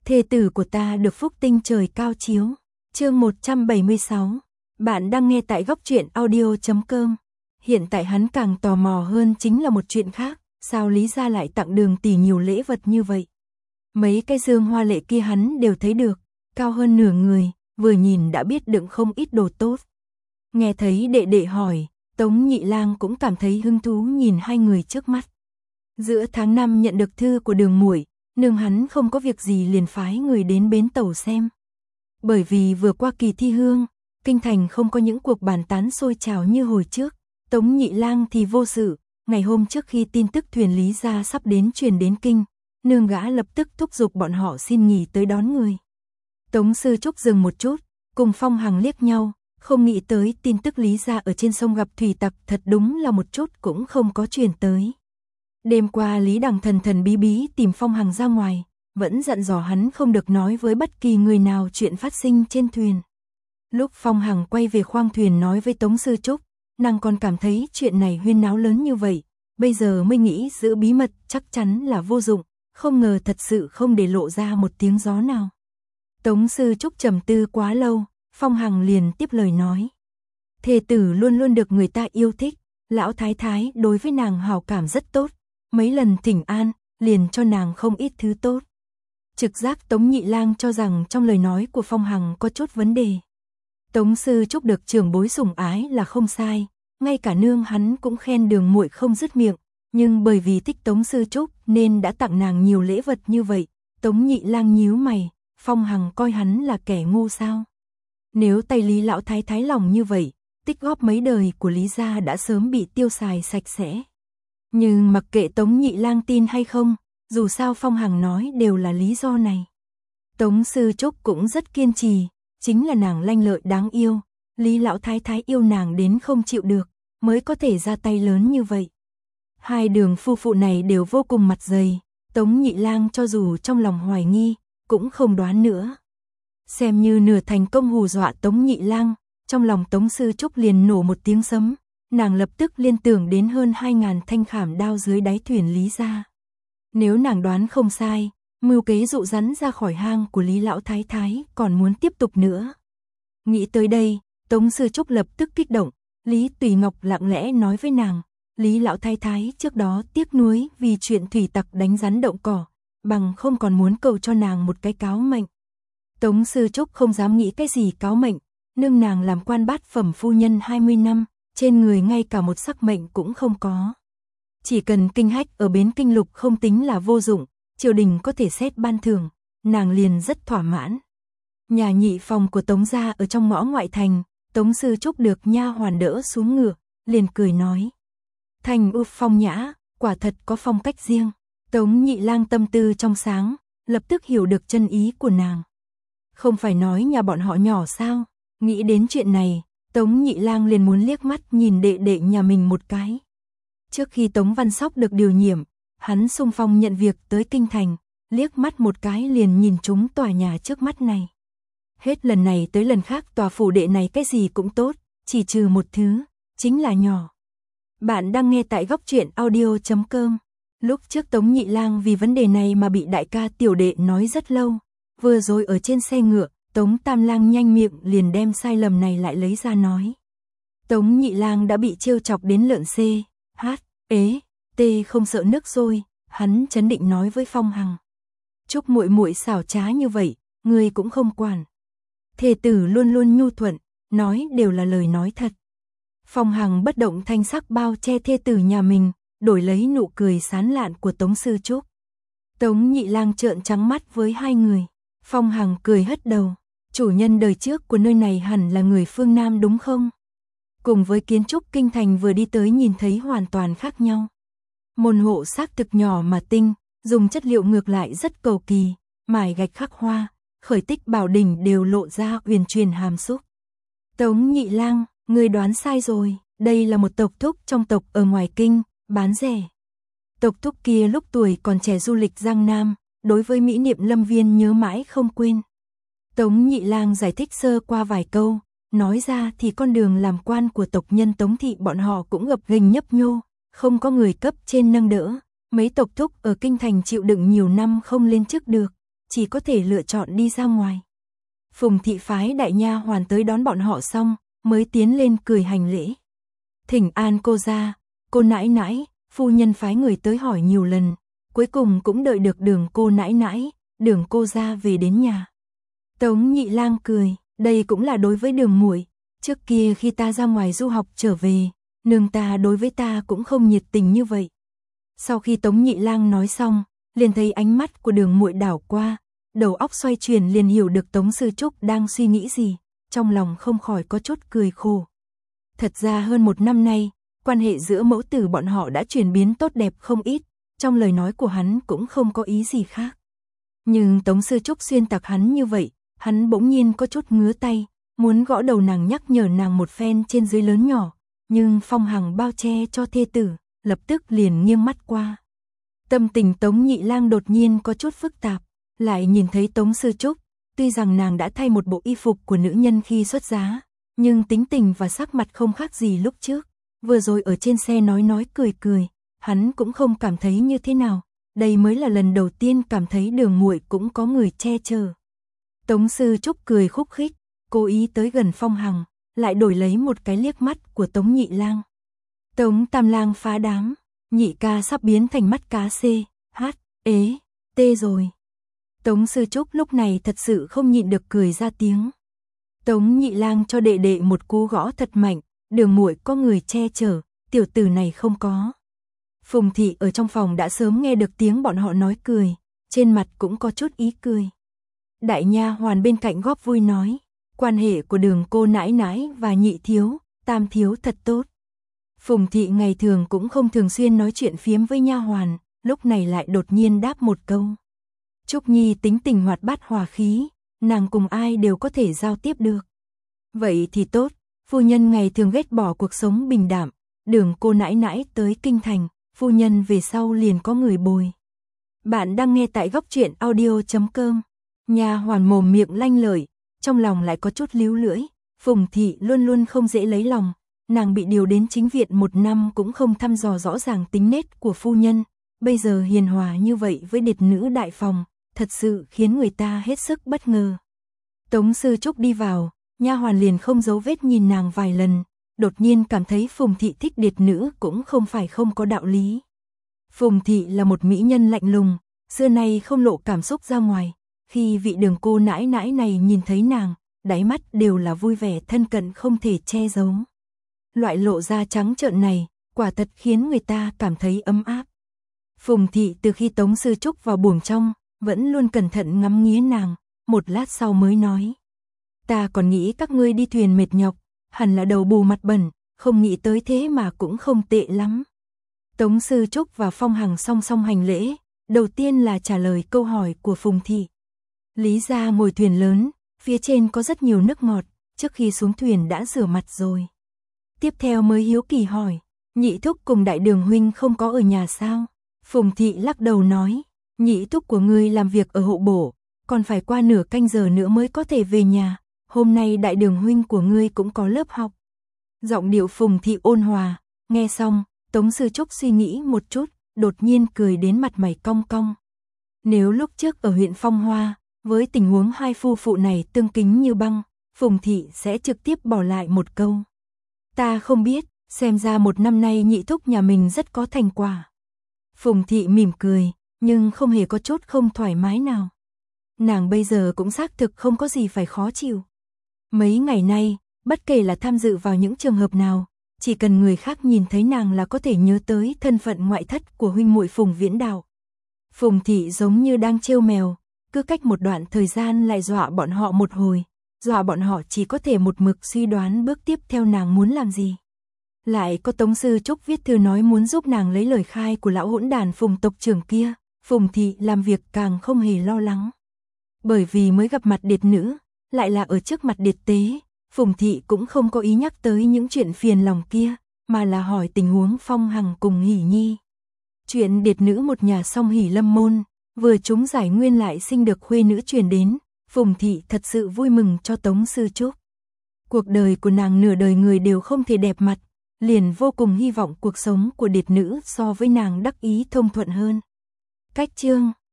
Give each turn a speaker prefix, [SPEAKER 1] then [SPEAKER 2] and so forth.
[SPEAKER 1] thê tử của ta được phúc tinh trời cao chiếu. Chương 176. Bạn đang nghe tại góc truyện audio.com. Hiện tại hắn càng tò mò hơn chính là một chuyện khác, sao Lý gia lại tặng Đường tỷ nhiều lễ vật như vậy? Mấy cái dương hoa lệ kia hắn đều thấy được, cao hơn nửa người, vừa nhìn đã biết đựng không ít đồ tốt. Nghe thấy đệ đệ hỏi, Tống Nhị Lang cũng cảm thấy hứng thú nhìn hai người trước mắt. Giữa tháng 5 nhận được thư của Đường muội, nương hắn không có việc gì liền phái người đến bến tàu xem. Bởi vì vừa qua kỳ thi hương, kinh thành không có những cuộc bàn tán sôi trào như hồi trước, Tống Nhị Lang thì vô sự, ngày hôm trước khi tin tức thuyền Lý gia sắp đến truyền đến kinh, nương gã lập tức thúc giục bọn họ xin nghỉ tới đón người. Tống Sư Trúc dừng một chút, cùng Phong Hằng liếc nhau, không nghĩ tới tin tức Lý gia ở trên sông gặp thủy tặc thật đúng là một chút cũng không có truyền tới. Đêm qua Lý Đằng thần thần bí bí tìm Phong Hằng ra ngoài, vẫn dặn dò hắn không được nói với bất kỳ người nào chuyện phát sinh trên thuyền. Lúc Phong Hằng quay về khoang thuyền nói với Tống Sư Trúc, nàng còn cảm thấy chuyện này huyên náo lớn như vậy, bây giờ mới nghĩ giữ bí mật chắc chắn là vô dụng, không ngờ thật sự không để lộ ra một tiếng gió nào. Tống Sư Trúc trầm tư quá lâu, Phong Hằng liền tiếp lời nói. Thê tử luôn luôn được người ta yêu thích, lão thái thái đối với nàng hảo cảm rất tốt, mấy lần thỉnh an, liền cho nàng không ít thứ tốt. Trực giác Tống Nhị Lang cho rằng trong lời nói của Phong Hằng có chút vấn đề. Tống Sư Trúc được trưởng bối sủng ái là không sai, ngay cả nương hắn cũng khen Đường muội không dứt miệng, nhưng bởi vì thích Tống Sư Trúc nên đã tặng nàng nhiều lễ vật như vậy. Tống Nhị Lang nhíu mày, Phong Hằng coi hắn là kẻ ngu sao? Nếu tay Lý lão thái thái lòng như vậy, tích góp mấy đời của Lý gia đã sớm bị tiêu xài sạch sẽ. Nhưng mặc kệ Tống Nhị Lang tin hay không, dù sao Phong Hằng nói đều là lý do này. Tống Sư Trúc cũng rất kiên trì, chính là nàng lanh lợi đáng yêu, Lý lão thái thái yêu nàng đến không chịu được, mới có thể ra tay lớn như vậy. Hai Đường phu phụ này đều vô cùng mặt dày, Tống Nhị Lang cho dù trong lòng hoài nghi, cũng không đoán nữa. Xem như nửa thành công hù dọa Tống Nhị Lang, trong lòng Tống Sư Trúc liền nổ một tiếng sấm, nàng lập tức liên tưởng đến hơn 2.000 thanh khảm đao dưới đáy thuyền Lý gia. Nếu nàng đoán không sai, mưu kế dụ rắn ra khỏi hang của Lý lão thái thái còn muốn tiếp tục nữa. Nghĩ tới đây, Tống Sư Trúc lập tức kích động, Lý Tùy Ngọc lặng lẽ nói với nàng, Lý lão thái thái trước đó tiếc nuối vì chuyện thủy tặc đánh rắn động cỏ, bằng không còn muốn cầu cho nàng một cái cáo mệnh. Tống Sư Trúc không dám nghĩ cái gì cáo mệnh, nương nàng làm quan bát phẩm phu nhân 20 năm, trên người ngay cả một sắc mệnh cũng không có. Chỉ cần kinh hách ở bến kinh lục không tính là vô dụng, triều đình có thể xét ban thưởng, nàng liền rất thỏa mãn. Nhà nhị phòng của Tống gia ở trong ngõ ngoại thành, Tống Sư Trúc được nha hoàn đỡ xuống ngựa, liền cười nói. Thành ưu phong nhã, quả thật có phong cách riêng. Tống Nhị Lang tâm tư trong sáng, lập tức hiểu được chân ý của nàng. Không phải nói nhà bọn họ nhỏ sao? Nghĩ đến chuyện này, Tống Nhị Lang liền muốn liếc mắt nhìn đệ đệ nhà mình một cái. Trước khi Tống Văn Sóc được điều nhiệm, hắn xung phong nhận việc tới kinh thành, liếc mắt một cái liền nhìn trúng tòa nhà trước mắt này. Hết lần này tới lần khác tòa phủ đệ này cái gì cũng tốt, chỉ trừ một thứ, chính là nhỏ. Bạn đang nghe tại góc truyện audio.com. Lúc trước Tống Nhị Lang vì vấn đề này mà bị đại ca tiểu đệ nói rất lâu. Vừa rồi ở trên xe ngựa, Tống Tam Lang nhanh miệng liền đem sai lầm này lại lấy ra nói. Tống Nhị Lang đã bị trêu chọc đến lợn xê, hát, ế, tê không sợ nước sôi, hắn trấn định nói với Phong Hằng. Chúc muội muội xảo trá như vậy, ngươi cũng không quản. Thê tử luôn luôn nhu thuận, nói đều là lời nói thật. Phong Hằng bất động thanh sắc bao che thê tử nhà mình, đổi lấy nụ cười sán lạn của Tống Sư Trúc. Tống Nhị Lang trợn trắng mắt với hai người. Phong Hằng cười hất đầu, chủ nhân đời trước của nơi này hẳn là người phương Nam đúng không? Cùng với kiến trúc kinh thành vừa đi tới nhìn thấy hoàn toàn khác nhau. Môn hộ xác thực nhỏ mà tinh, dùng chất liệu ngược lại rất cầu kỳ, mài gạch khắc hoa, khởi tích bảo đỉnh đều lộ ra uyển chuyển hàm xúc. Tống Nhị Lang, ngươi đoán sai rồi, đây là một tộc thúc trong tộc ở ngoài kinh, bán rẻ. Tộc thúc kia lúc tuổi còn trẻ du lịch Giang Nam, đối với mỹ niệm Lâm Viên nhớ mãi không quên. Tống Nhị Lang giải thích sơ qua vài câu, nói ra thì con đường làm quan của tộc nhân Tống thị bọn họ cũng gập ghềnh nhấp nhô, không có người cấp trên nâng đỡ, mấy tộc thúc ở kinh thành chịu đựng nhiều năm không lên chức được, chỉ có thể lựa chọn đi ra ngoài. Phùng thị phái đại nha hoàn tới đón bọn họ xong, mới tiến lên cười hành lễ. Thỉnh an cô gia, cô nãi nãi, phu nhân phái người tới hỏi nhiều lần, cuối cùng cũng đợi được Đường cô nãi nãi, Đường cô gia về đến nhà. Tống Nhị Lang cười, đây cũng là đối với Đường muội, trước kia khi ta ra ngoài du học trở về, nương ta đối với ta cũng không nhiệt tình như vậy. Sau khi Tống Nhị Lang nói xong, liền thấy ánh mắt của Đường muội đảo qua, đầu óc xoay chuyển liền hiểu được Tống Sư Trúc đang suy nghĩ gì, trong lòng không khỏi có chút cười khổ. Thật ra hơn 1 năm nay, quan hệ giữa mẫu tử bọn họ đã chuyển biến tốt đẹp không ít, trong lời nói của hắn cũng không có ý gì khác. Nhưng Tống Sư Trúc xuyên tạc hắn như vậy, hắn bỗng nhiên có chút ngứa tay, muốn gõ đầu nàng nhắc nhở nàng một phen trên dưới lớn nhỏ, nhưng Phong Hằng bao che cho thê tử, lập tức liền nghiêng mắt qua. Tâm tình Tống Nhị Lang đột nhiên có chút phức tạp, lại nhìn thấy Tống Sư Trúc, tuy rằng nàng đã thay một bộ y phục của nữ nhân khi xuất giá, nhưng tính tình và sắc mặt không khác gì lúc trước, vừa rồi ở trên xe nói cười cười, hắn cũng không cảm thấy như thế nào, đây mới là lần đầu tiên cảm thấy Đường muội cũng có người che chở. Tống Sư Trúc cười khúc khích, cố ý tới gần Phong Hằng, lại đổi lấy một cái liếc mắt của Tống Nhị Lang. Tống Tam Lang phá đám, Nhị ca sắp biến thành mắt cá xê, hát, ế, tê rồi. Tống Sư Trúc lúc này thật sự không nhịn được cười ra tiếng. Tống Nhị Lang cho đệ đệ một cú gõ thật mạnh, Đường muội có người che chở, tiểu tử này không có. Phùng thị ở trong phòng đã sớm nghe được tiếng bọn họ nói cười, trên mặt cũng có chút ý cười. Đại nha hoàn bên cạnh góp vui nói, quan hệ của Đường cô nãi nãi và Nhị thiếu, Tam thiếu thật tốt. Phùng thị ngày thường cũng không thường xuyên nói chuyện phiếm với nha hoàn, lúc này lại đột nhiên đáp một câu. Trúc Nhi tính tình hoạt bát hòa khí, nàng cùng ai đều có thể giao tiếp được. Vậy thì tốt, phu nhân ngày thường ghét bỏ cuộc sống bình đạm, Đường cô nãi nãi tới kinh thành, phu nhân về sau liền có người bồi. Bạn đang nghe tại góc truyện audio.com. Nha hoàn mồm miệng lanh lợi, trong lòng lại có chút líu lưỡi, Phùng thị luôn luôn không dễ lấy lòng, nàng bị điều đến chính viện 1 năm cũng không thăm dò rõ ràng tính nết của phu nhân, bây giờ hiền hòa như vậy với điệt nữ đại phòng, thật sự khiến người ta hết sức bất ngờ. Tống Sư Trúc đi vào, nha hoàn liền không giấu vết nhìn nàng vài lần, đột nhiên cảm thấy Phùng thị thích điệt nữ cũng không phải không có đạo lý. Phùng thị là một mỹ nhân lạnh lùng, xưa nay không lộ cảm xúc ra ngoài, khi vị Đường cô nãi nãi này nhìn thấy nàng, đáy mắt đều là vui vẻ thân cận không thể che giấu. Loại lộ ra trắng trợn này, quả thật khiến người ta cảm thấy ấm áp. Phùng thị từ khi Tống Sư Trúc vào buồng trong, vẫn luôn cẩn thận ngắm nghía nàng, một lát sau mới nói. Ta còn nghĩ các ngươi đi thuyền mệt nhọc, hẳn là đầu bù mặt bẩn, không nghĩ tới thế mà cũng không tệ lắm. Tống Sư Trúc và Phong Hằng song song hành lễ, đầu tiên là trả lời câu hỏi của Phùng thị. Lý gia ngồi thuyền lớn, phía trên có rất nhiều nước ngọt, trước khi xuống thuyền đã rửa mặt rồi. Tiếp theo mới hiếu kỳ hỏi, Nhị thúc cùng Đại Đường huynh không có ở nhà sao? Phùng thị lắc đầu nói, Nhị thúc của ngươi làm việc ở hộ bổ, còn phải qua nửa canh giờ nữa mới có thể về nhà, hôm nay Đại Đường huynh của ngươi cũng có lớp học. Giọng điệu Phùng thị ôn hòa, nghe xong, Tống Sư Trúc suy nghĩ một chút, đột nhiên cười đến mặt mày cong cong. Nếu lúc trước ở huyện Phong Hoa, với tình huống hai phu phụ này tương kính như băng, Phùng thị sẽ trực tiếp bỏ lại một câu. Ta không biết, xem ra 1 năm nay Nhị thúc nhà mình rất có thành quả. Phùng thị mỉm cười, nhưng không hề có chút không thoải mái nào. Nàng bây giờ cũng xác thực không có gì phải khó chịu. Mấy ngày nay, bất kể là tham dự vào những trường hợp nào, chỉ cần người khác nhìn thấy nàng là có thể nhớ tới thân phận ngoại thất của huynh muội Phùng Viễn Đạo. Phùng thị giống như đang trêu mèo, cứ cách một đoạn thời gian lại dọa bọn họ một hồi, dọa bọn họ chỉ có thể một mực suy đoán bước tiếp theo nàng muốn làm gì. Lại có Tống Sư Trúc viết thư nói muốn giúp nàng lấy lời khai của lão hỗn đàn Phùng tộc trưởng kia, Phùng thị làm việc càng không hề lo lắng. Bởi vì mới gặp mặt điệt nữ, lại là ở trước mặt điệt tế, Phùng thị cũng không có ý nhắc tới những chuyện phiền lòng kia, mà là hỏi tình huống Phong Hằng cùng Hỷ Nhi. Chuyện điệt nữ một nhà song hỷ lâm môn, vừa chúng giải nguyên lại sinh được khuê nữ truyền đến, Phùng thị thật sự vui mừng cho Tống Sư Trúc. Cuộc đời của nàng nửa đời người đều không thể đẹp mặt, liền vô cùng hy vọng cuộc sống của điệt nữ so với nàng đắc ý thông thuận hơn. Cách chương